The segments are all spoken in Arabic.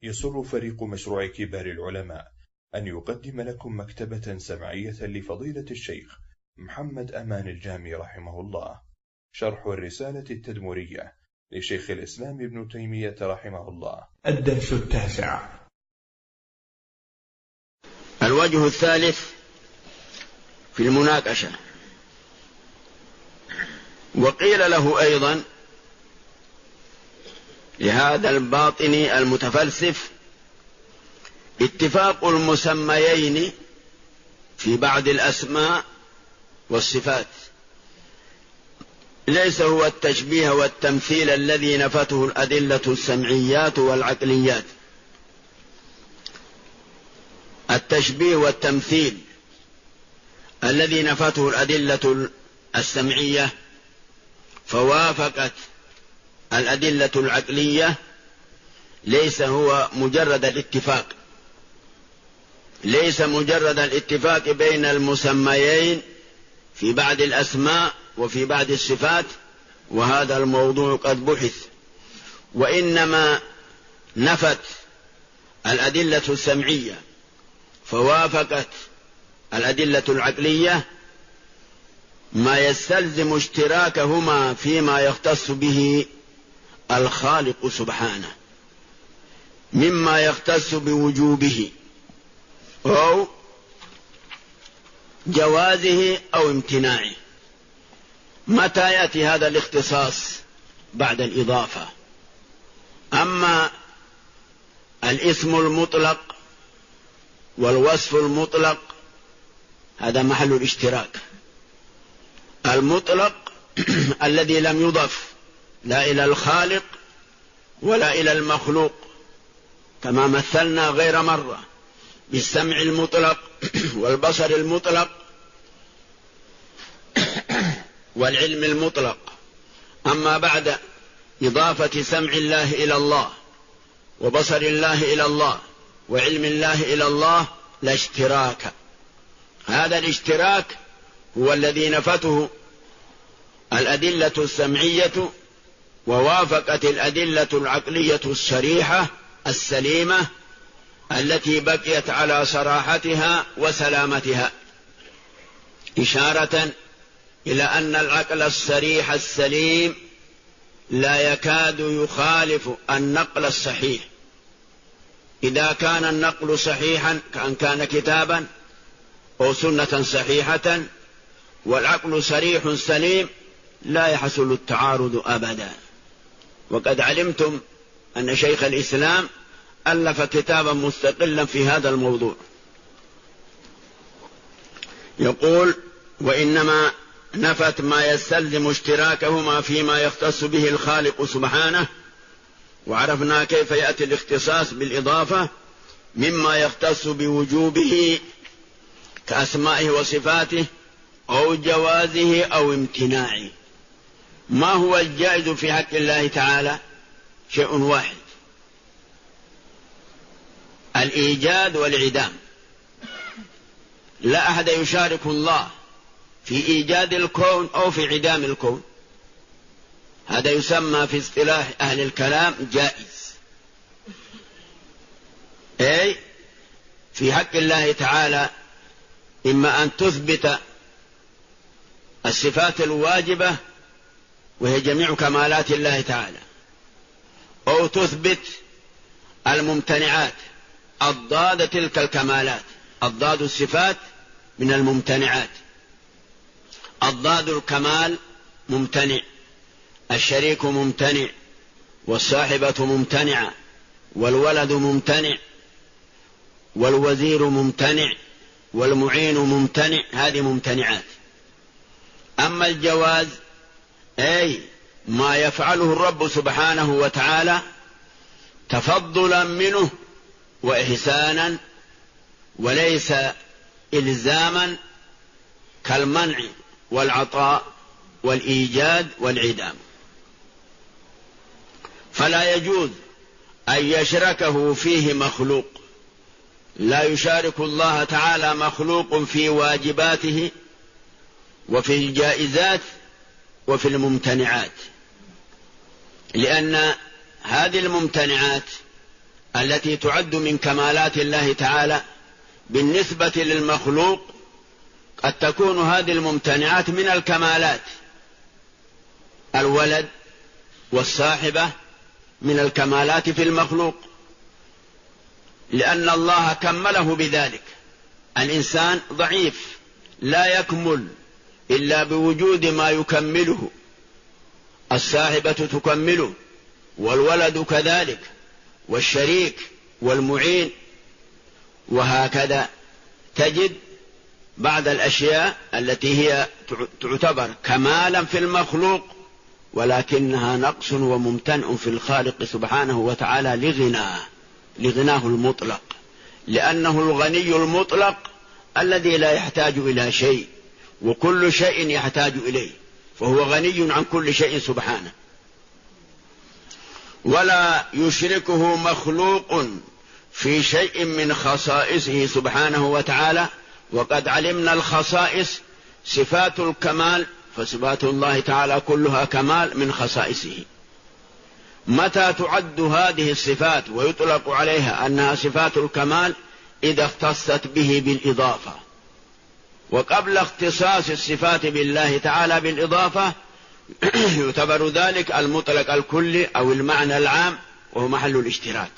يسر فريق مشروع كبار العلماء أن يقدم لكم مكتبة سمعية لفضيلة الشيخ محمد أمان الجامي رحمه الله، شرح الرسالة التدمرية لشيخ الإسلام ابن تيمية رحمه الله. الدرس 9. الوجه الثالث في المناقشة. وقيل له أيضا لهذا الباطني المتفلسف: اتفاق المسميين في بعض الأسماء والصفات ليس هو التشبيه والتمثيل الذي نفته الأدلة السمعيات والعقليات. التشبيه والتمثيل الذي نفته الأدلة السمعية فوافقت الأدلة العقلية ليس هو مجرد الاتفاق، ليس مجرد الاتفاق بين المسميين في بعض الأسماء وفي بعض الصفات، وهذا الموضوع قد بحث، وإنما نفت الأدلة السمعية فوافقت الأدلة العقلية ما يستلزم اشتراكهما فيما يختص به الخالق سبحانه مما يختص بوجوبه أو جوازه أو امتناعه. متى يأتي هذا الاختصاص؟ بعد الإضافة. أما الاسم المطلق والوصف المطلق هذا محل الاشتراك. المطلق الذي لم يضف لا إلى الخالق ولا إلى المخلوق، كما مثلنا غير مرة بالسمع المطلق والبصر المطلق والعلم المطلق. أما بعد إضافة سمع الله إلى الله وبصر الله إلى الله وعلم الله إلى الله لا اشتراك. هذا الاشتراك هو الذي نفته الأدلة السمعية ووافقت الأدلة العقلية الصريحة السليمة التي بقيت على صراحتها وسلامتها، إشارة إلى أن العقل الصريح السليم لا يكاد يخالف النقل الصحيح. إذا كان النقل صحيحا كأن كان كتابا أو سنة صحيحة والعقل صريح سليم لا يحصل التعارض أبدا. وقد علمتم أن شيخ الإسلام ألف كتابا مستقلا في هذا الموضوع. يقول: وإنما نفت ما يستلزم اشتراكهما فيما يختص به الخالق سبحانه. وعرفنا كيف يأتي الاختصاص بالإضافة مما يختص بوجوبه كأسمائه وصفاته أو جوازه أو امتناعه. ما هو الجائز في حق الله تعالى؟ شيء واحد: الإيجاد والعدام. لا أحد يشارك الله في إيجاد الكون أو في عدام الكون. هذا يسمى في اصطلاح أهل الكلام جائز. أي في حق الله تعالى إما أن تثبت الصفات الواجبة وهي جميع كمالات الله تعالى، أو تثبت الممتنعات الضاد تلك الكمالات. الضاد الصفات من الممتنعات. الضاد الكمال ممتنع، الشريك ممتنع، والصاحبة ممتنعة، والولد ممتنع، والوزير ممتنع، والمعين ممتنع. هذه ممتنعات. أما الجواز أي ما يفعله الرب سبحانه وتعالى تفضلا منه وإحسانا وليس إلزاما، كالمنع والعطاء والإيجاد والعدام. فلا يجوز أن يشركه فيه مخلوق. لا يشارك الله تعالى مخلوق في واجباته وفي الجائزات وفي الممتنعات، لأن هذه الممتنعات التي تعد من كمالات الله تعالى بالنسبة للمخلوق قد تكون هذه الممتنعات من الكمالات. الولد والصاحبة من الكمالات في المخلوق، لأن الله كمله بذلك. الإنسان ضعيف لا يكمل إلا بوجود ما يكمله، الصاحبة تكمله، والولد كذلك، والشريك والمعين، وهكذا تجد بعض الأشياء التي هي تعتبر كمالا في المخلوق ولكنها نقص وممتنع في الخالق سبحانه وتعالى لغناه المطلق، لأنه الغني المطلق الذي لا يحتاج إلى شيء وكل شيء يحتاج إليه، فهو غني عن كل شيء سبحانه. ولا يشركه مخلوق في شيء من خصائصه سبحانه وتعالى. وقد علمنا الخصائص صفات الكمال، فصفات الله تعالى كلها كمال من خصائصه. متى تعد هذه الصفات ويطلق عليها أنها صفات الكمال؟ إذا اختصت به بالإضافة. وقبل اختصاص الصفات بالله تعالى بالإضافة يعتبر ذلك المطلق الكلي أو المعنى العام، وهو محل الاشتراك.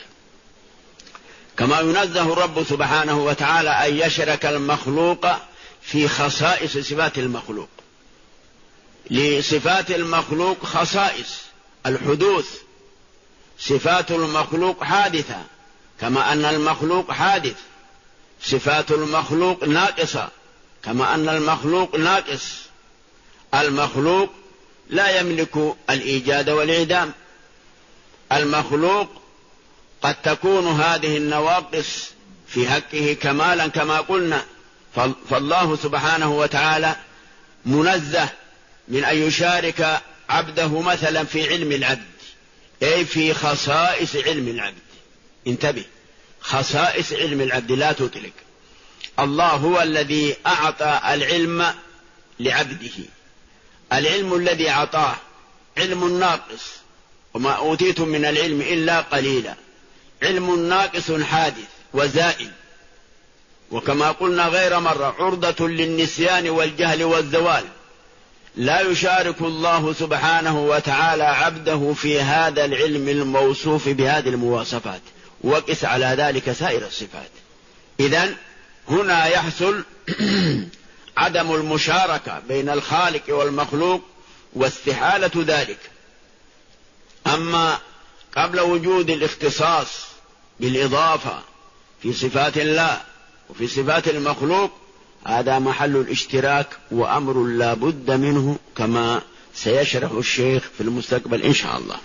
كما ينزه الرب سبحانه وتعالى أن يشرك المخلوق في خصائص صفات المخلوق. لصفات المخلوق خصائص: الحدوث، صفات المخلوق حادثة كما أن المخلوق حادث، صفات المخلوق ناقصة كما أن المخلوق ناقص. المخلوق لا يملك الإيجاد والإعدام. المخلوق قد تكون هذه النواقص في حقه كمالا كما قلنا، فالله سبحانه وتعالى منزه من أن يشارك عبده مثلا في علم العبد، أي في خصائص علم العبد. انتبه، خصائص علم العبد لا تطلق. الله هو الذي أعطى العلم لعبده، العلم الذي أعطاه علم ناقص، وما أوتيتم من العلم إلا قليلا. علم ناقص حادث وزائل، وكما قلنا غير مرة عرضة للنسيان والجهل والزوال. لا يشارك الله سبحانه وتعالى عبده في هذا العلم الموصوف بهذه المواصفات، وقس على ذلك سائر الصفات. إذن هنا يحصل عدم المشاركة بين الخالق والمخلوق واستحالة ذلك. أما قبل وجود الاختصاص بالإضافة في صفات الله وفي صفات المخلوق، هذا محل الاشتراك وأمر لا بد منه، كما سيشرح الشيخ في المستقبل إن شاء الله.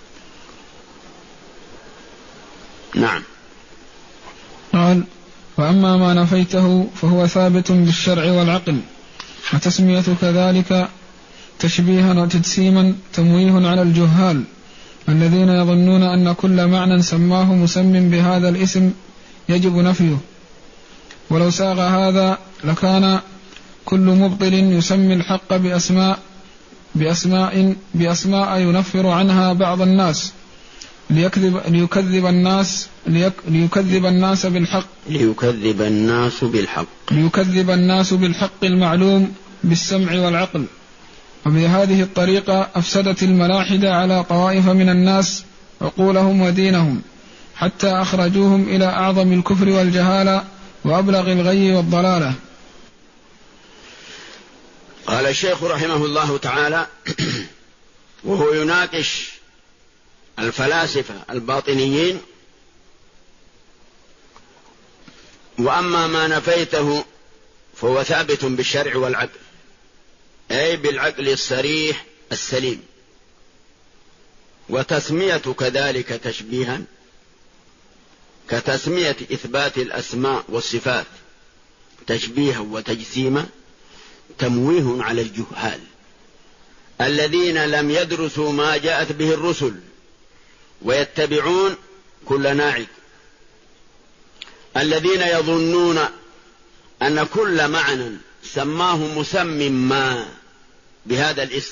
نعم. قال: وأما ما نفيته فهو ثابت بالشرع والعقل، وتسمية كذلك تشبيها وتجسيما تمويه على الجهال الذين يظنون أن كل معنى سماه مسم بهذا الاسم يجب نفيه. ولو ساغ هذا لكان كل مبطل يسمي الحق بأسماء ينفر عنها بعض الناس ليكذب الناس بالحق المعلوم بالسمع والعقل. وبهذه الطريقة أفسدت الملاحدة على طوائف من الناس عقولهم ودينهم، حتى أخرجوهم إلى أعظم الكفر والجهالة وأبلغ الغي والضلالة. قال الشيخ رحمه الله تعالى وهو يناقش الفلاسفة الباطنيين: وأما ما نفيته فهو ثابت بالشرع والعقل، أي بالعقل الصريح السليم. وتسمية كذلك تشبيها كتسمية إثبات الأسماء والصفات تشبيها وتجسيما تمويه على الجهال الذين لم يدرسوا ما جاءت به الرسل ويتبعون كل ناعق، الذين يظنون أن كل معنى سماه مسمى ما بهذا الاسم.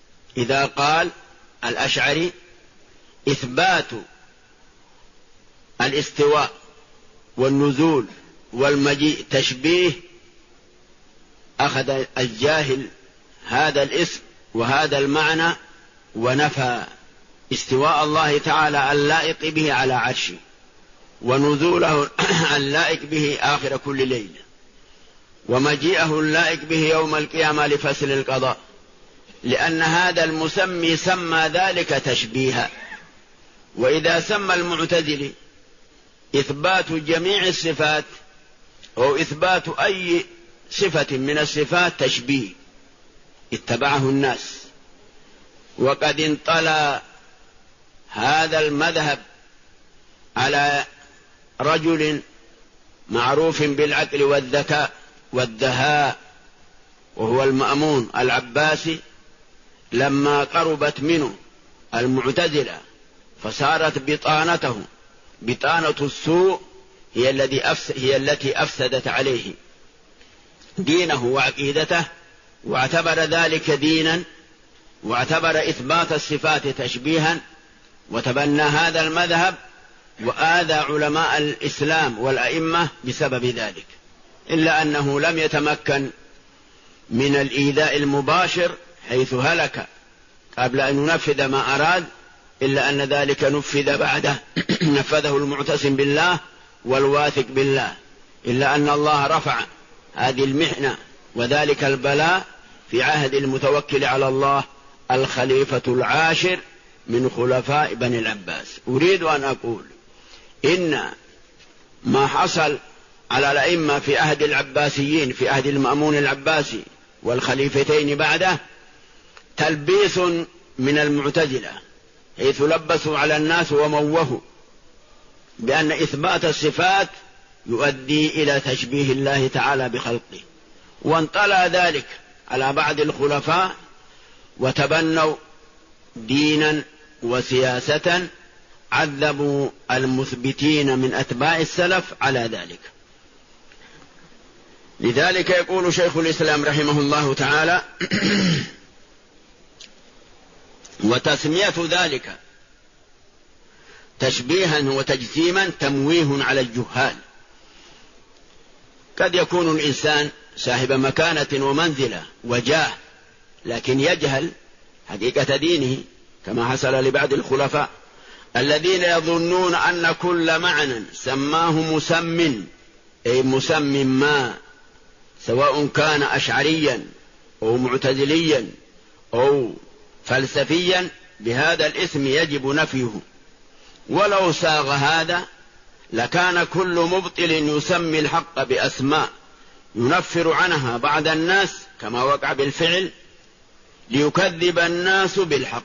إذا قال الأشعري: إثبات الاستواء والنزول والمجيء تشبيه، أخذ الجاهل هذا الاسم وهذا المعنى ونفى استواء الله تعالى اللائق به على عرشه، ونزوله اللائق به آخر كل ليلة، ومجيئه اللائق به يوم القيامة لفصل القضاء، لأن هذا المسمي سمى ذلك تشبيها. وإذا سمى المعتزلي إثبات جميع الصفات أو إثبات أي صفة من الصفات تشبيه اتبعه الناس، وقد انطلى هذا المذهب على رجل معروف بالعقل والذكاء والدهاء، وهو المأمون العباسي، لما قربت منه المعتزلة فصارت بطانته بطانة السوء هي التي أفسدت عليه دينه وعقيدته، واعتبر ذلك دينا، واعتبر إثبات الصفات تشبيها، وتبنى هذا المذهب وآذى علماء الإسلام والأئمة بسبب ذلك، إلا أنه لم يتمكن من الإيذاء المباشر حيث هلك قبل أن ينفذ ما أراد، إلا أن ذلك نفذ بعده نفذه المعتصم بالله والواثق بالله، إلا أن الله رفع هذه المحنة وذلك البلاء في عهد المتوكل على الله الخليفة العاشر من خلفاء بني العباس. أريد أن أقول إن ما حصل على الأئمة في عهد العباسيين في عهد المأمون العباسي والخليفتين بعده تلبيس من المعتزلة، حيث لبسوا على الناس وموهوا بأن إثبات الصفات يؤدي إلى تشبيه الله تعالى بخلقه، وانطلى ذلك على بعض الخلفاء وتبنوا دينا وسياسة عذبوا المثبتين من أتباع السلف على ذلك. لذلك يقول شيخ الإسلام رحمه الله تعالى وتسمية ذلك تشبيها وتجسيما تمويه على الجهال. قد يكون الإنسان صاحب مكانة ومنزلة وجاه، لكن يجهل حقيقة دينه، كما حصل لبعض الخلفاء الذين يظنون أن كل معنى سماه مسم أي مسم ما، سواء كان أشعريا أو معتزليا أو فلسفيا، بهذا الاسم يجب نفيه. ولو ساغ هذا لكان كل مبطل يسمي الحق بأسماء ينفر عنها بعض الناس كما وقع بالفعل ليكذب الناس بالحق،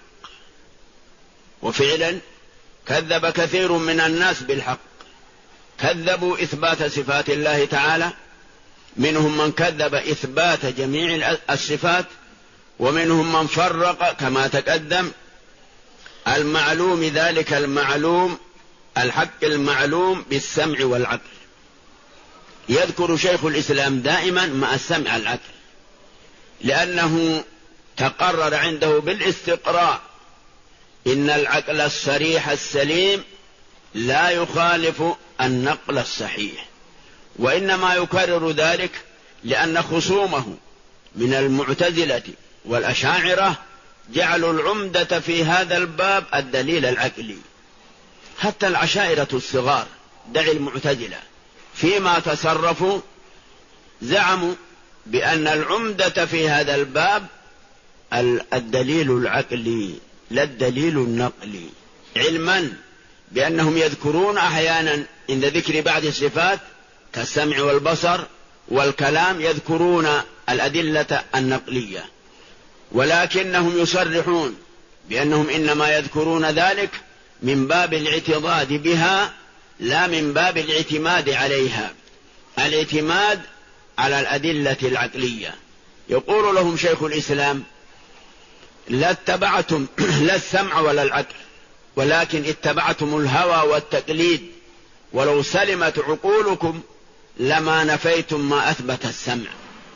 وفعلا كذب كثير من الناس بالحق، كذبوا إثبات صفات الله تعالى، منهم من كذب إثبات جميع الصفات، ومنهم من فرق كما تقدم المعلوم، ذلك المعلوم الحق المعلوم بالسمع والعقل. يذكر شيخ الإسلام دائما مع السمع العقل، لأنه تقرر عنده بالاستقراء إن العقل الصريح السليم لا يخالف النقل الصحيح، وإنما يكرر ذلك لأن خصومه من المعتزلة والأشاعرة جعلوا العمدة في هذا الباب الدليل العقلي. حتى العشائرة الصغار دع المعتزلة فيما تصرفوا زعموا بأن العمدة في هذا الباب الدليل العقلي لا الدليل النقلي، علما بأنهم يذكرون أحيانا عند ذكر بعض الصفات كالسمع والبصر والكلام يذكرون الأدلة النقلية، ولكنهم يصرحون بأنهم إنما يذكرون ذلك من باب الاعتضاد بها لا من باب الاعتماد عليها، الاعتماد على الأدلة العقلية. يقول لهم شيخ الإسلام لا اتبعتم لا السمع ولا العقل، ولكن اتبعتم الهوى والتقليد، ولو سلمت عقولكم لما نفيتم ما أثبت السمع.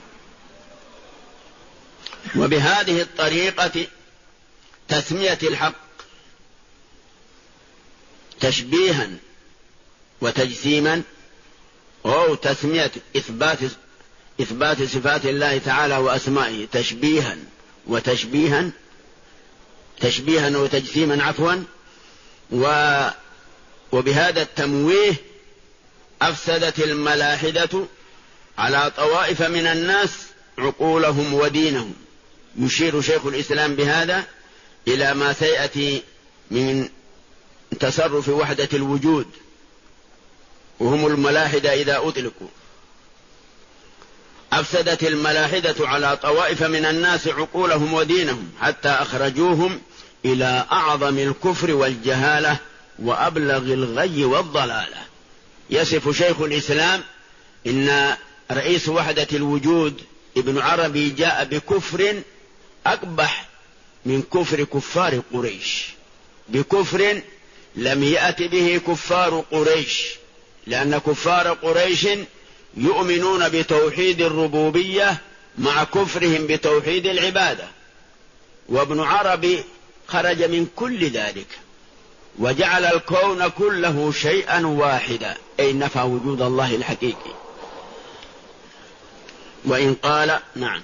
وبهذه الطريقة تسمية الحق تشبيها وتجسيما أو تسمية إثبات صفات الله تعالى وأسمائه تشبيها وتجسيما عفوا. وبهذا التمويه أفسدت الملاحدة على طوائف من الناس عقولهم ودينهم. يشير شيخ الإسلام بهذا إلى ما سيأتي من تصرف وحدة الوجود، وهم الملاحدة إذا أطلقوا. أفسدت الملاحدة على طوائف من الناس عقولهم ودينهم حتى أخرجوهم إلى أعظم الكفر والجهالة وأبلغ الغي والضلالة. يصف شيخ الإسلام إن رئيس وحدة الوجود ابن عربي جاء بكفر أقبح من كفر كفار قريش، بكفر لم يأت به كفار قريش، لأن كفار قريش يؤمنون بتوحيد الربوبية مع كفرهم بتوحيد العبادة، وابن عربي خرج من كل ذلك وجعل الكون كله شيئا واحدا، أي نفى وجود الله الحقيقي. وإن قال نعم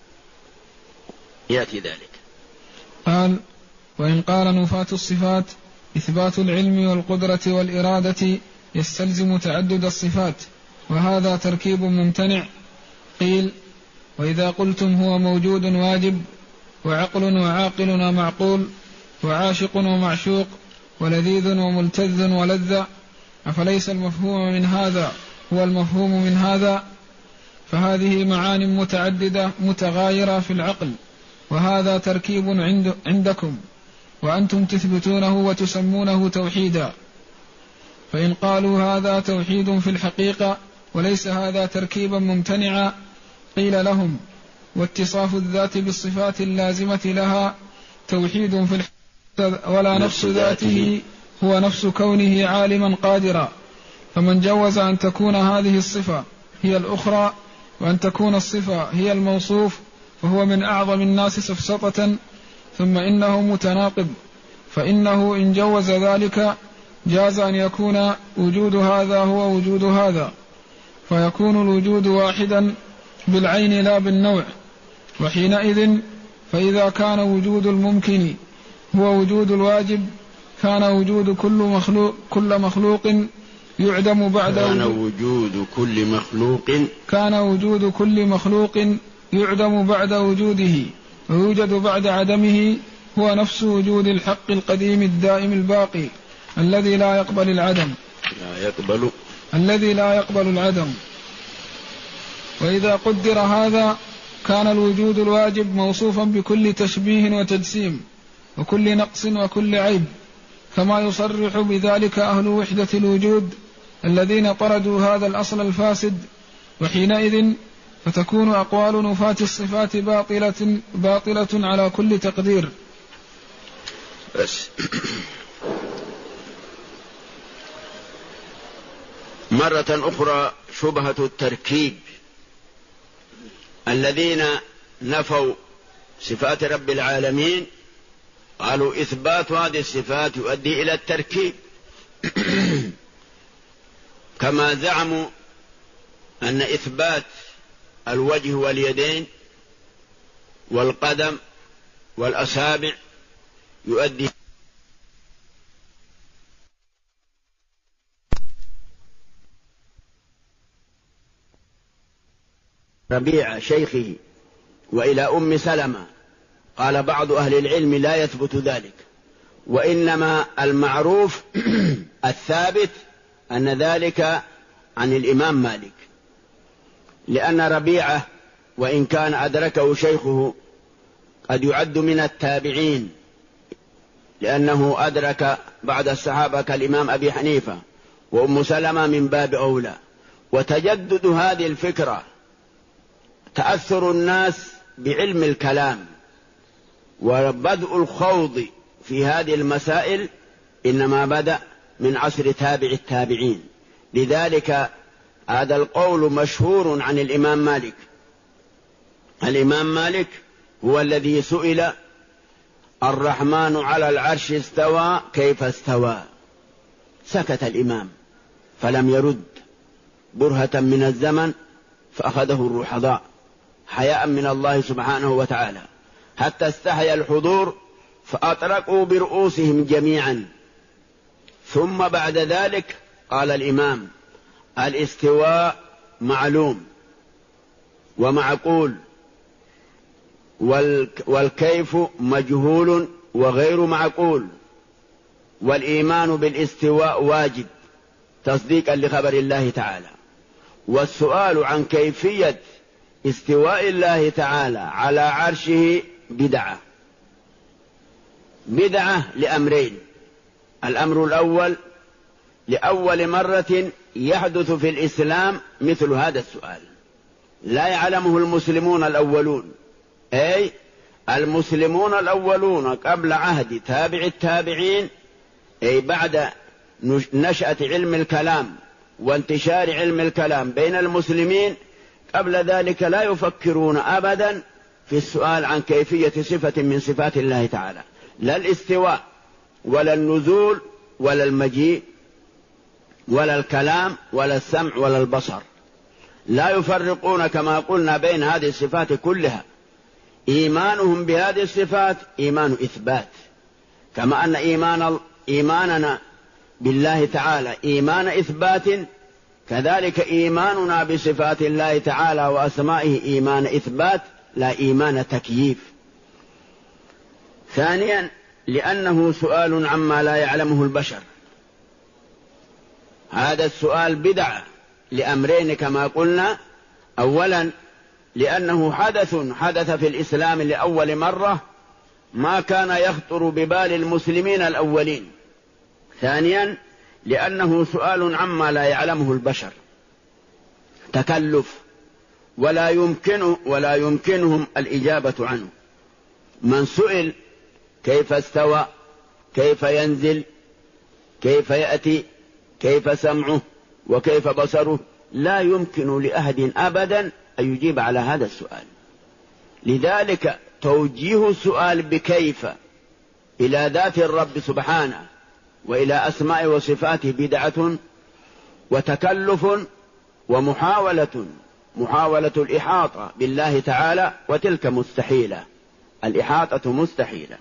يأتي ذلك. قال: وإن قال نفاة الصفات إثبات العلم والقدرة والإرادة يستلزم تعدد الصفات، وهذا تركيب ممتنع. قيل: وإذا قلتم هو موجود واجب وعقل وعاقل ومعقول وعاشق ومعشوق ولذيذ وملتذ ولذ، أفليس المفهوم من هذا هو المفهوم من هذا؟ فهذه معان متعددة متغايرة في العقل، وهذا تركيب عندكم وأنتم تثبتونه وتسمونه توحيدا. فإن قالوا هذا توحيد في الحقيقة وليس هذا تركيبا ممتنعا، قيل لهم: واتصاف الذات بالصفات اللازمة لها توحيد في الحقيقة، ولا نفس ذاته هو نفس كونه عالما قادرا. فمن جوز أن تكون هذه الصفة هي الأخرى وأن تكون الصفة هي الموصوف فهو من أعظم الناس سفسطة، ثم إنه متناقض، فإنه إن جوز ذلك جاز أن يكون وجود هذا هو وجود هذا، فيكون الوجود واحدا بالعين لا بالنوع. وحينئذ فإذا كان وجود الممكن هو وجود الواجب كان وجود كل مخلوق يعدم بعد وجود كل مخلوق يعدم بعد وجوده ويوجد بعد عدمه هو نفس وجود الحق القديم الدائم الباقي الذي لا يقبل العدم. وإذا قدر هذا كان الوجود الواجب موصوفا بكل تشبيه وتجسيم وكل نقص وكل عيب، كما يصرح بذلك أهل وحدة الوجود الذين طردوا هذا الأصل الفاسد. وحينئذ فتكون أقوال نفاة الصفات باطلة على كل تقدير. بس مرة أخرى شبهة التركيب، الذين نفوا صفات رب العالمين قالوا إثبات هذه الصفات يؤدي إلى التركيب كما زعموا أن إثبات الوجه واليدين والقدم والأصابع يؤدي ربيع شيخه وإلى أم سلمة. قال بعض أهل العلم لا يثبت ذلك، وإنما المعروف الثابت أن ذلك عن الإمام مالك، لأن ربيعة وإن كان أدركه شيخه قد يعد من التابعين، لأنه أدرك بعد الصحابة كالإمام أبي حنيفة، وأم سلمة من باب أولى. وتجدد هذه الفكرة تأثر الناس بعلم الكلام، وبدء الخوض في هذه المسائل إنما بدأ من عصر تابع التابعين. لذلك هذا القول مشهور عن الإمام مالك. الإمام مالك هو الذي سئل: الرحمن على العرش استوى كيف استوى؟ سكت الإمام فلم يرد برهة من الزمن فأخذه الرحضاء حياء من الله سبحانه وتعالى، حتى استحيا الحضور فأطرقوا برؤوسهم جميعا. ثم بعد ذلك قال الإمام: الاستواء معلوم ومعقول، والكيف مجهول وغير معقول، والإيمان بالاستواء واجب تصديقا لخبر الله تعالى. والسؤال عن كيفية استواء الله تعالى على عرشه بدعة لأمرين: الأمر الأول، لأول مرة يحدث في الإسلام مثل هذا السؤال، لا يعلمه المسلمون الأولون، أي المسلمون الأولون قبل عهد تابع التابعين، أي بعد نشأة علم الكلام وانتشار علم الكلام بين المسلمين، قبل ذلك لا يفكرون أبدا في السؤال عن كيفية صفة من صفات الله تعالى، لا الاستواء ولا النزول ولا المجيء ولا الكلام ولا السمع ولا البصر، لا يفرقون كما قلنا بين هذه الصفات كلها. إيمانهم بهذه الصفات إيمان إثبات، كما أن إيماننا بالله تعالى إيمان إثبات، كذلك إيماننا بصفات الله تعالى وأسمائه إيمان إثبات لا إيمان تكييف. ثانيا، لأنه سؤال عما لا يعلمه البشر، هذا السؤال بدعة لأمرين كما قلنا: أولا لأنه حدث في الإسلام لأول مرة ما كان يخطر ببال المسلمين الأولين. ثانيا لأنه سؤال عما لا يعلمه البشر، تكلف ولا يمكنهم الإجابة عنه. من سئل كيف استوى، كيف ينزل، كيف يأتي، كيف سمعه، وكيف بصره، لا يمكن لأحد أبدا أن يجيب على هذا السؤال. لذلك توجيه السؤال بكيف إلى ذات الرب سبحانه وإلى أسماء وصفاته بدعة وتكلف ومحاولة الإحاطة بالله تعالى، وتلك مستحيلة، الإحاطة مستحيلة.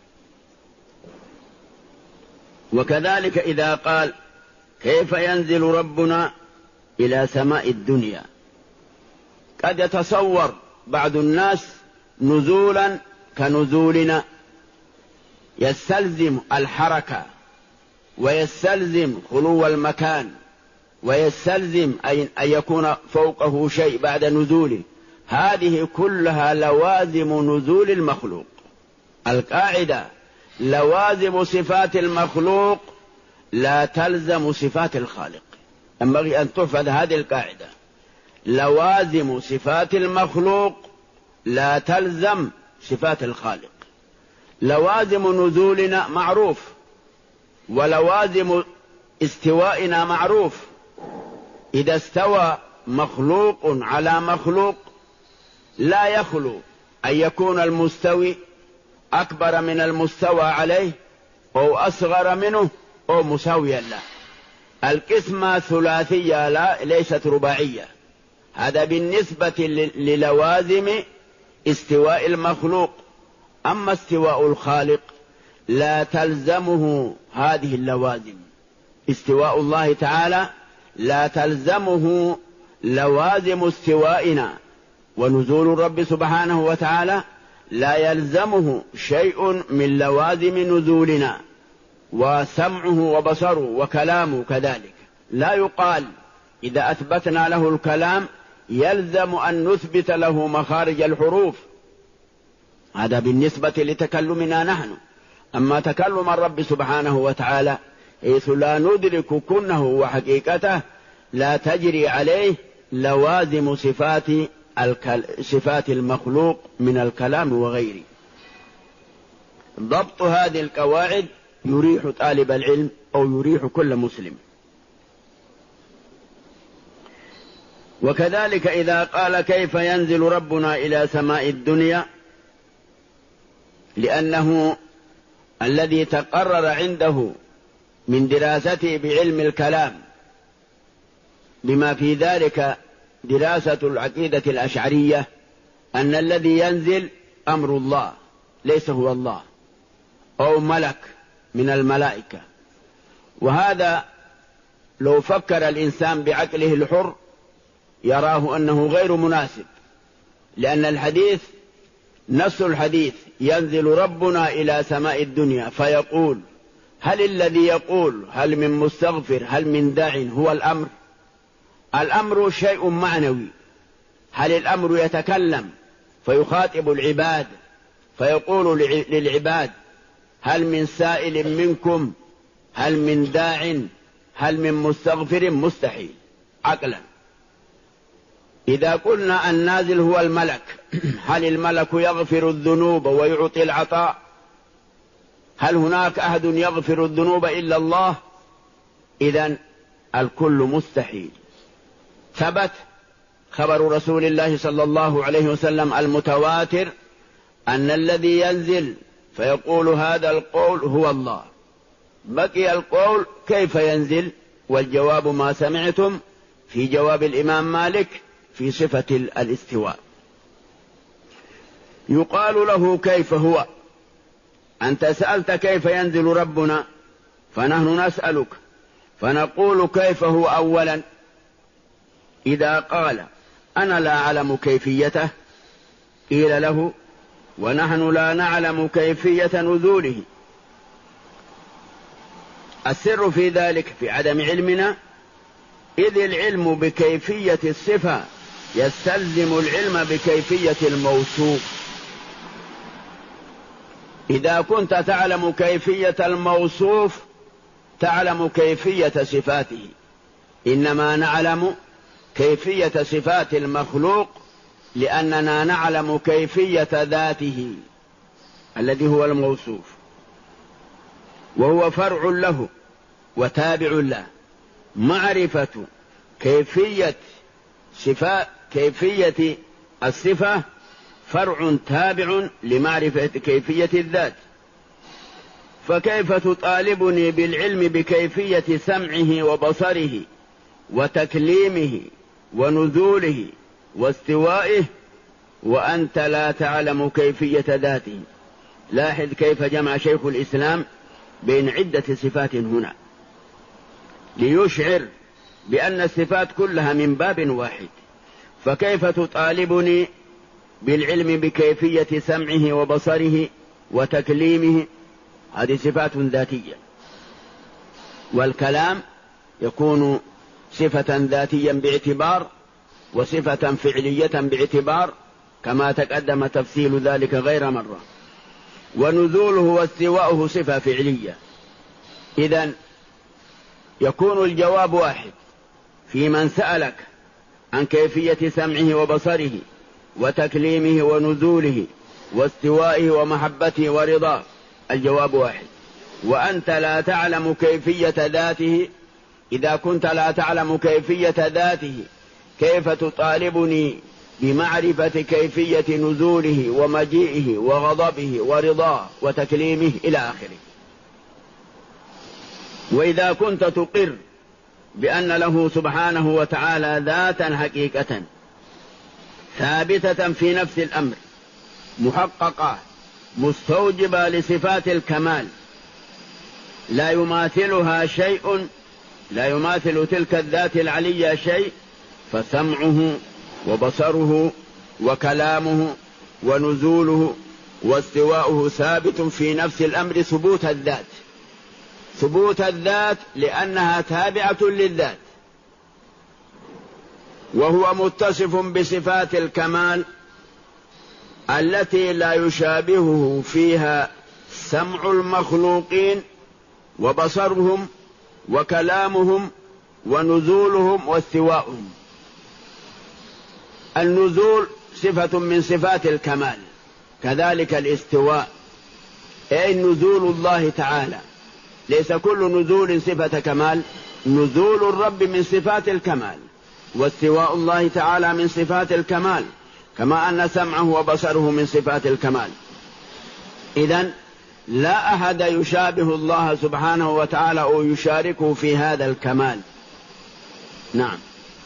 وكذلك إذا قال كيف ينزل ربنا إلى سماء الدنيا، قد يتصور بعض الناس نزولا كنزولنا، يستلزم الحركة ويستلزم خلو المكان ويستلزم أن يكون فوقه شيء بعد نزوله، هذه كلها لوازم نزول المخلوق. القاعدة: لوازم صفات المخلوق لا تلزم صفات الخالق. ينبغي أن تحفظ هذه القاعدة: لوازم صفات المخلوق لا تلزم صفات الخالق. لوازم نزولنا معروف، ولوازم استوائنا معروف. إذا استوى مخلوق على مخلوق لا يخلو أن يكون المستوي أكبر من المستوى عليه أو أصغر منه أو مساويا له. القسمة ثلاثية ليست رباعية. هذا بالنسبة للوازم استواء المخلوق. أما استواء الخالق لا تلزمه هذه اللوازم. استواء الله تعالى لا تلزمه لوازم استوائنا، ونزول الرب سبحانه وتعالى لا يلزمه شيء من لوازم نزولنا، وسمعه وبصره وكلامه كذلك. لا يقال إذا أثبتنا له الكلام يلزم أن نثبت له مخارج الحروف، هذا بالنسبة لتكلمنا نحن. أما تكلم الرب سبحانه وتعالى حيث لا ندرك كنه وحقيقته لا تجري عليه لوازم صفات المخلوق من الكلام وغيره. ضبط هذه القواعد يريح طالب العلم أو يريح كل مسلم. وكذلك إذا قال كيف ينزل ربنا إلى سماء الدنيا، لأنه الذي تقرر عنده من دراسته بعلم الكلام بما في ذلك دراسة العقيدة الأشعرية أن الذي ينزل أمر الله ليس هو الله أو ملك من الملائكة. وهذا لو فكر الإنسان بعقله الحر يراه أنه غير مناسب، لأن الحديث نفس الحديث ينزل ربنا إلى سماء الدنيا فيقول هل الذي يقول هل من مستغفر هل من داع هو الأمر؟ الأمر شيء معنوي. هل الأمر يتكلم فيخاطب العباد فيقول للعباد هل من سائل منكم هل من داع هل من مستغفر؟ مستحيل عقلا. إذا قلنا النازل هو الملك، هل الملك يغفر الذنوب ويعطي العطاء؟ هل هناك أحد يغفر الذنوب إلا الله؟ إذن الكل مستحيل. ثبت خبر رسول الله صلى الله عليه وسلم المتواتر أن الذي ينزل فيقول هذا القول هو الله. بقي القول كيف ينزل؟ والجواب ما سمعتم في جواب الإمام مالك في صفة الاستواء. يقال له كيف هو؟ أنت سألت كيف ينزل ربنا فنحن نسألك فنقول كيف هو أولا. إذا قال أنا لا أعلم كيفيته قيل له ونحن لا نعلم كيفية نزوله. السر في ذلك في عدم علمنا، إذ العلم بكيفية الصفة يستلزم العلم بكيفية الموصوف. إذا كنت تعلم كيفية الموصوف تعلم كيفية صفاته. إنما نعلم كيفية صفات المخلوق لأننا نعلم كيفية ذاته الذي هو الموصوف، وهو فرع له وتابع له. معرفة كيفية الصفة فرع تابع لمعرفة كيفية الذات. فكيف تطالبني بالعلم بكيفية سمعه وبصره وتكليمه ونزوله واستوائه وأنت لا تعلم كيفية ذاته؟ لاحظ كيف جمع شيخ الإسلام بين عدة صفات هنا ليشعر بأن الصفات كلها من باب واحد. فكيف تطالبني بالعلم بكيفية سمعه وبصره وتكليمه؟ هذه صفات ذاتية، والكلام يكون صفة ذاتيا باعتبار وصفة فعلية باعتبار كما تقدم تفصيل ذلك غير مرة. ونزوله واستواؤه صفة فعلية. إذن يكون الجواب واحد في من سألك عن كيفية سمعه وبصره وتكليمه ونزوله واستوائه ومحبته ورضاه، الجواب واحد. وأنت لا تعلم كيفية ذاته. إذا كنت لا تعلم كيفية ذاته كيف تطالبني بمعرفة كيفية نزوله ومجيئه وغضبه ورضاه وتكليمه إلى آخره؟ وإذا كنت تقر بأن له سبحانه وتعالى ذاتا حقيقة ثابتة في نفس الأمر محققة مستوجبة لصفات الكمال لا يماثلها شيء، لا يماثل تلك الذات العلية شيء، فسمعه وبصره وكلامه ونزوله واستواؤه ثابت في نفس الأمر ثبوت الذات. ثبوت الذات لأنها تابعة للذات، وهو متصف بصفات الكمال التي لا يشابهه فيها سمع المخلوقين وبصرهم وكلامهم ونزولهم واستواؤهم. النزول صفة من صفات الكمال، كذلك الاستواء أي نزول الله تعالى. ليس كل نزول صفة كمال، نزول الرب من صفات الكمال، واستواء الله تعالى من صفات الكمال، كما أن سمعه وبصره من صفات الكمال. إذن لا أحد يشابه الله سبحانه وتعالى أو يشاركه في هذا الكمال. نعم.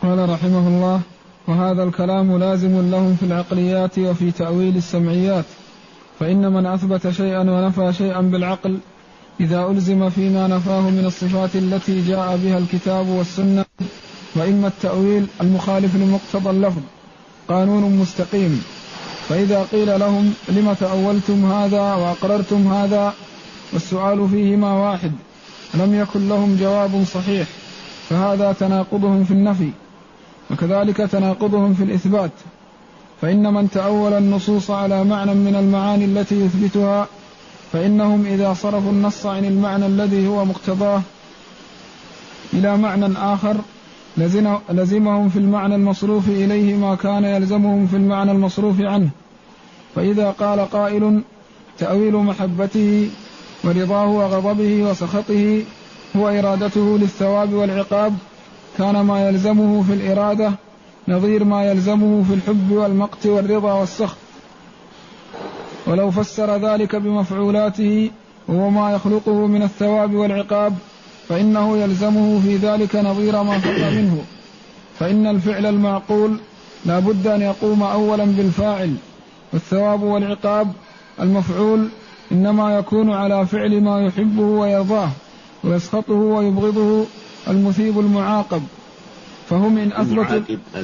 قال رحمه الله: وهذا الكلام لازم لهم في العقليات وفي تأويل السمعيات، فإن من أثبت شيئا ونفى شيئا بالعقل إذا ألزم فيما نفاه من الصفات التي جاء بها الكتاب والسنة وإما التأويل المخالف لمقتضى اللفظ قانون مستقيم. فإذا قيل لهم: لم تأولتم هذا وأقررتم هذا والسؤال فيهما واحد، لم يكن لهم جواب صحيح، فهذا تناقضهم في النفي، وكذلك تناقضهم في الإثبات. فإن من تأول النصوص على معنى من المعاني التي يثبتها فإنهم إذا صرفوا النص عن المعنى الذي هو مقتضاه إلى معنى آخر لزمهم في المعنى المصروف إليه ما كان يلزمهم في المعنى المصروف عنه. فإذا قال قائل: تأويل محبته ورضاه وغضبه وسخطه هو إرادته للثواب والعقاب، كان ما يلزمه في الإرادة نظير ما يلزمه في الحب والمقت والرضا والسخط. ولو فسر ذلك بمفعولاته وهو ما يخلقه من الثواب والعقاب فإنه يلزمه في ذلك نظير ما فعل منه، فإن الفعل المعقول لا بد أن يقوم أولا بالفاعل، والثواب والعقاب المفعول إنما يكون على فعل ما يحبه ويرضاه ويسخطه ويبغضه المثيب المعاقب. فهم إن أثبتوا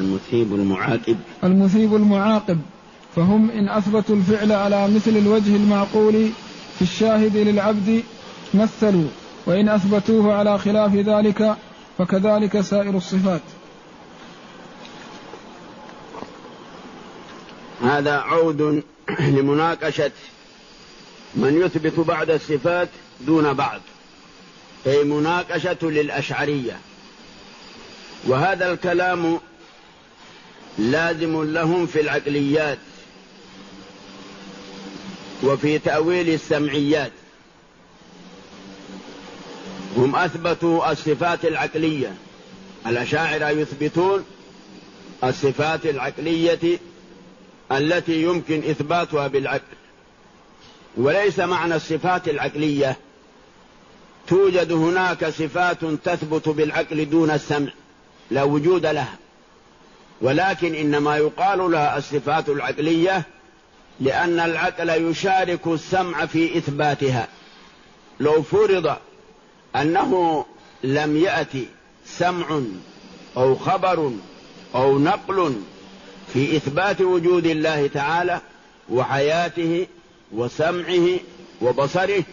المثيب المعاقب فهم إن أثبتوا الفعل على مثل الوجه المعقول في الشاهد للعبد مثلوا، وإن أثبتوه على خلاف ذلك فكذلك سائر الصفات. هذا عود لمناقشة من يثبت بعض الصفات دون بعض، أي مناقشة للأشعرية. وهذا الكلام لازم لهم في العقليات وفي تأويل السمعيات. هم أثبتوا الصفات العقلية، الأشاعرة يثبتون الصفات العقلية التي يمكن إثباتها بالعقل، وليس معنى الصفات العقلية توجد هناك صفات تثبت بالعقل دون السمع لا وجود لها، ولكن إنما يقال لها الصفات العقلية لأن العقل يشارك السمع في إثباتها. لو فرض أنه لم يأتي سمع أو خبر أو نقل في إثبات وجود الله تعالى وحياته وسمعه وبصره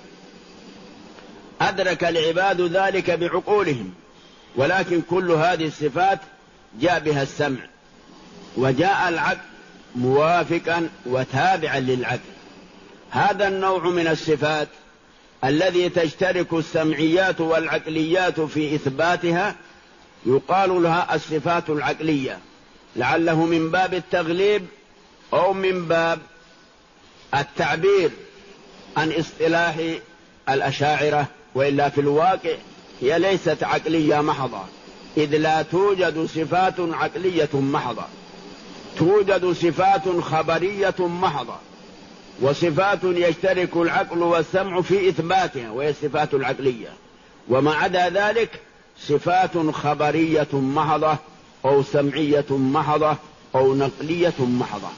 أدرك العباد ذلك بعقولهم، ولكن كل هذه الصفات جاء بها السمع، وجاء العقل موافقا وتابعا للعقل. هذا النوع من الصفات الذي تشترك السمعيات والعقليات في إثباتها يقال لها الصفات العقلية، لعله من باب التغليب أو من باب التعبير عن اصطلاح الأشاعرة، وإلا في الواقع هي ليست عقلية محضة، إذ لا توجد صفات عقلية محضة، توجد صفات خبرية محضة وصفات يشترك العقل والسمع في إثباتها وهي الصفات العقلية، وما عدا ذلك صفات خبرية محضة أو سمعية محضة أو نقلية محضة.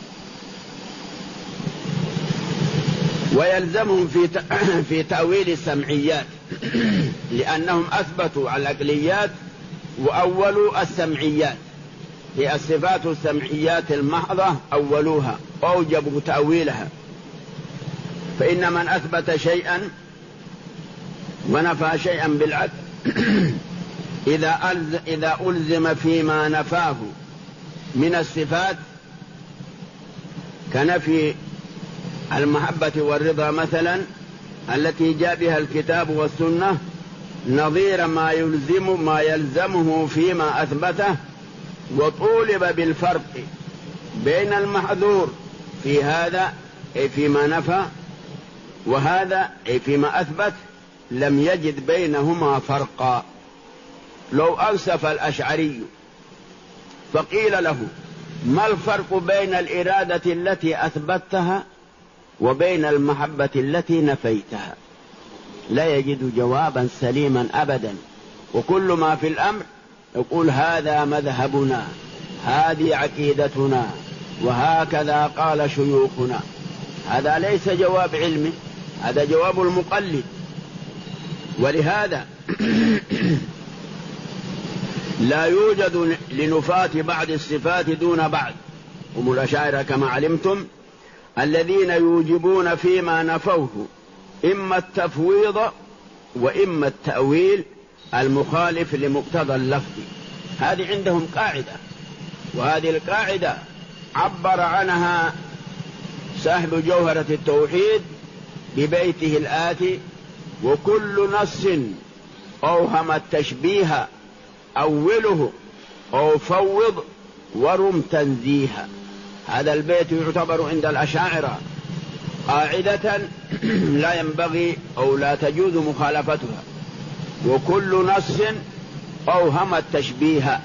ويلزمهم في تأويل السمعيات لأنهم أثبتوا العقليات وأولوا السمعيات، هي الصفات السمعيات المحضة أولوها أوجبوا تأويلها. فإن من أثبت شيئا ونفى شيئا بالعقل إذا ألزم فيما نفاه من الصفات كنفي المحبة والرضا مثلا التي جاء بها الكتاب والسنة نظير ما يلزمه فيما أثبته، وطولب بالفرق بين المحذور في هذا أي فيما نفى وهذا أي فيما أثبت، لم يجد بينهما فرقا. لو أنصف الأشعري فقيل له: ما الفرق بين الإرادة التي أثبتها وبين المحبة التي نفيتها؟ لا يجد جوابا سليما أبدا، وكل ما في الأمر يقول هذا مذهبنا، هذه عقيدتنا، وهكذا قال شيوخنا. هذا ليس جواب علمي، هذا جواب المقلد. ولهذا لا يوجد لنفاة بعض الصفات دون بعض. هم الأشاعرة كما علمتم الذين يوجبون فيما نفوه إما التفويض وإما التأويل المخالف لمقتضى اللفظ. هذه عندهم قاعدة، وهذه القاعدة عبر عنها صاحب جوهرة التوحيد ببيته الآتي: وكل نص أوهم التشبيه أوله أو فوض ورم تنزيها. هذا البيت يعتبر عند الأشاعرة قاعدة لا ينبغي أو لا تجوز مخالفتها. وكل نص أوهم التشبيه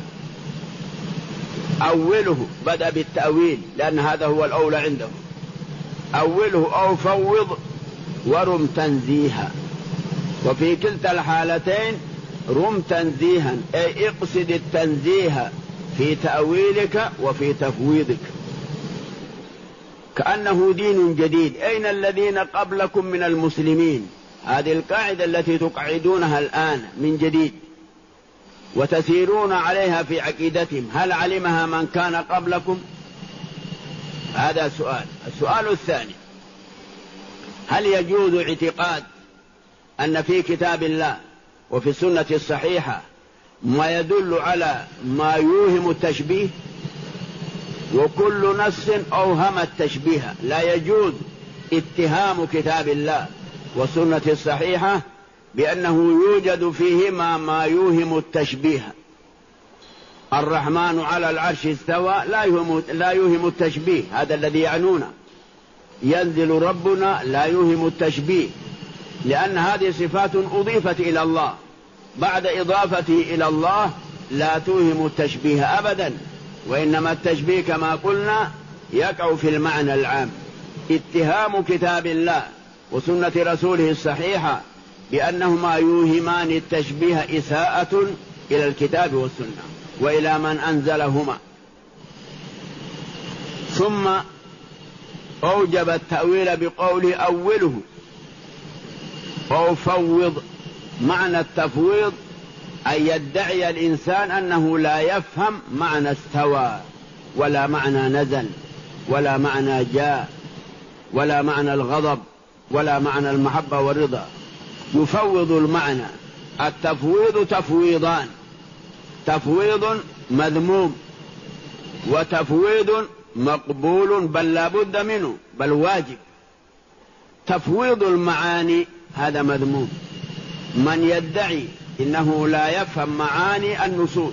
أوله، بدأ بالتأويل لأن هذا هو الأولى عنده، أوله أو فوض ورم تنزيها. وفي كلتا الحالتين رم تنزيها، أي اقصد التنزيه في تأويلك وفي تفويضك، كأنه دين جديد. أين الذين قبلكم من المسلمين؟ هذه القاعدة التي تقعدونها الآن من جديد وتسيرون عليها في عقيدتهم، هل علمها من كان قبلكم؟ هذا سؤال. السؤال الثاني: هل يجوز اعتقاد أن في كتاب الله وفي السنة الصحيحة ما يدل على ما يوهم التشبيه؟ وكل نص أوهم التشبيه، لا يجوز اتهام كتاب الله والسنة الصحيحة بأنه يوجد فيهما ما يوهم التشبيه. الرحمن على العرش استوى لا يوهم التشبيه، هذا الذي يعنونه. ينزل ربنا لا يوهم التشبيه، لأن هذه صفات أضيفت إلى الله، بعد إضافته إلى الله لا توهم التشبيه أبدا، وإنما التشبيه كما قلنا يقع في المعنى العام. اتهام كتاب الله وسنة رسوله الصحيحة بأنهما يوهمان التشبيه إساءة إلى الكتاب والسنة وإلى من أنزلهما. ثم أوجب التأويل بقوله أوله أو فوض. معنى التفويض أن يدعي الإنسان أنه لا يفهم معنى استوى ولا معنى نزل ولا معنى جاء ولا معنى الغضب ولا معنى المحبة والرضا، يفوض المعنى. التفويض تفويضان: تفويض مذموم وتفويض مقبول بل لا بد منه بل واجب. تفويض المعاني هذا مذموم. من يدعي إنه لا يفهم معاني النصوص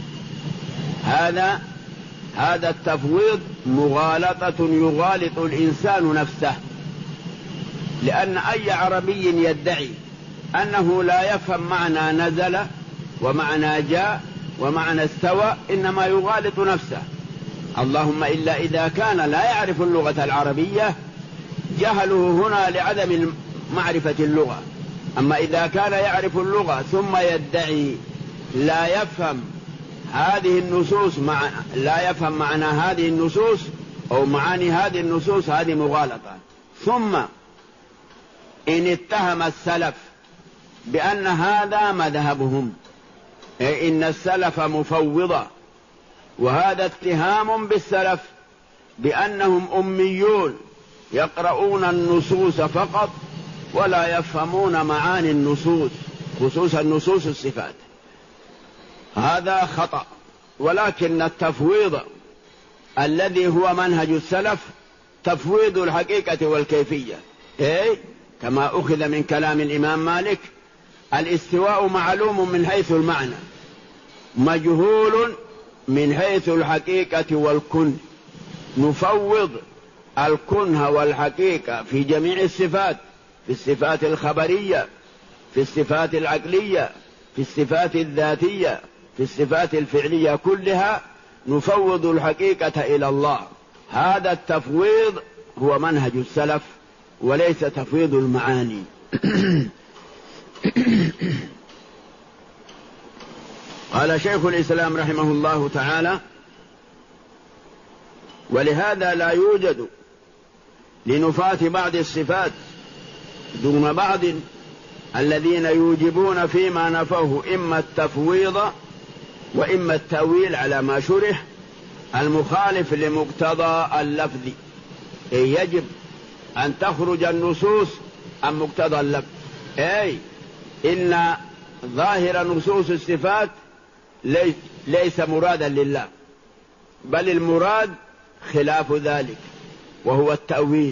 هذا التفويض مغالطة يغالط الإنسان نفسه، لأن أي عربي يدعي أنه لا يفهم معنى نزل ومعنى جاء ومعنى استوى إنما يغالط نفسه. اللهم إلا إذا كان لا يعرف اللغة العربية، جهله هنا لعدم معرفة اللغة. أما إذا كان يعرف اللغة ثم يدعي لا يفهم هذه النصوص لا يفهم معنى هذه النصوص أو معاني هذه النصوص، هذه مغالطة. ثم إن اتهم السلف بأن هذا مذهبهم، أي إن السلف مفوضة، وهذا اتهام بالسلف بأنهم أميون يقرؤون النصوص فقط ولا يفهمون معاني النصوص، خصوصا نصوص الصفات. هذا خطأ. ولكن التفويض الذي هو منهج السلف تفويض الحقيقة والكيفية، كما أخذ من كلام الإمام مالك: الاستواء معلوم من حيث المعنى مجهول من حيث الحقيقة والكن. نفوض الكنه والحقيقة في جميع الصفات، في الصفات الخبرية، في الصفات العقلية، في الصفات الذاتية، في الصفات الفعلية، كلها نفوض الحقيقة إلى الله. هذا التفويض هو منهج السلف وليس تفويض المعاني. قال شيخ الإسلام رحمه الله تعالى: ولهذا لا يوجد لنفاة بعض الصفات دون بعض الذين يوجبون فيما نفوه إما التفويض وإما التأويل على ما شرح المخالف لمقتضى اللفظ. يجب أن تخرج النصوص عن مقتضى اللفظ، أي إن ظاهر نصوص الصفات ليس مرادا لله، بل المراد خلاف ذلك وهو التأويل.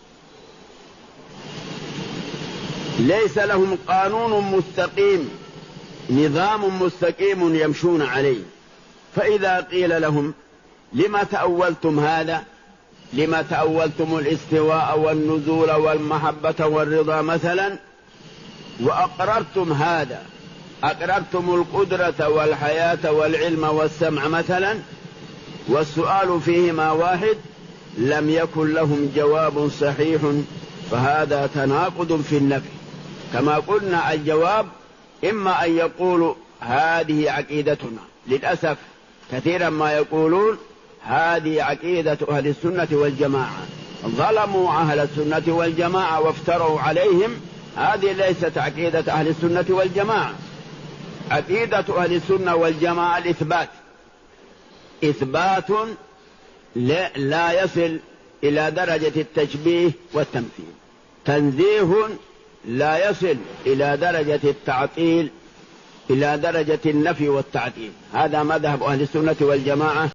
ليس لهم قانون مستقيم، نظام مستقيم يمشون عليه. فإذا قيل لهم: لما تأولتم هذا؟ لما تأولتم الاستواء والنزول والمحبة والرضا مثلا، وأقررتم هذا، أقررتم القدرة والحياة والعلم والسمع مثلا، والسؤال فيهما واحد، لم يكن لهم جواب صحيح، فهذا تناقض في النفي. كما قلنا الجواب إما أن يقولوا هذه عقيدتنا، للأسف كثيرا ما يقولون هذه عقيدة أهل السنة والجماعة، ظلموا أهل السنة والجماعة وافتروا عليهم. هذه ليست عقيدة أهل السنة والجماعة. عقيدة أهل السنة والجماعة الإثبات، إثبات لا يصل إلى درجة التشبيه والتمثيل، تنزيه لا يصل إلى درجة التعطيل، إلى درجة النفي والتعديل. هذا مذهب أهل السنة والجماعة.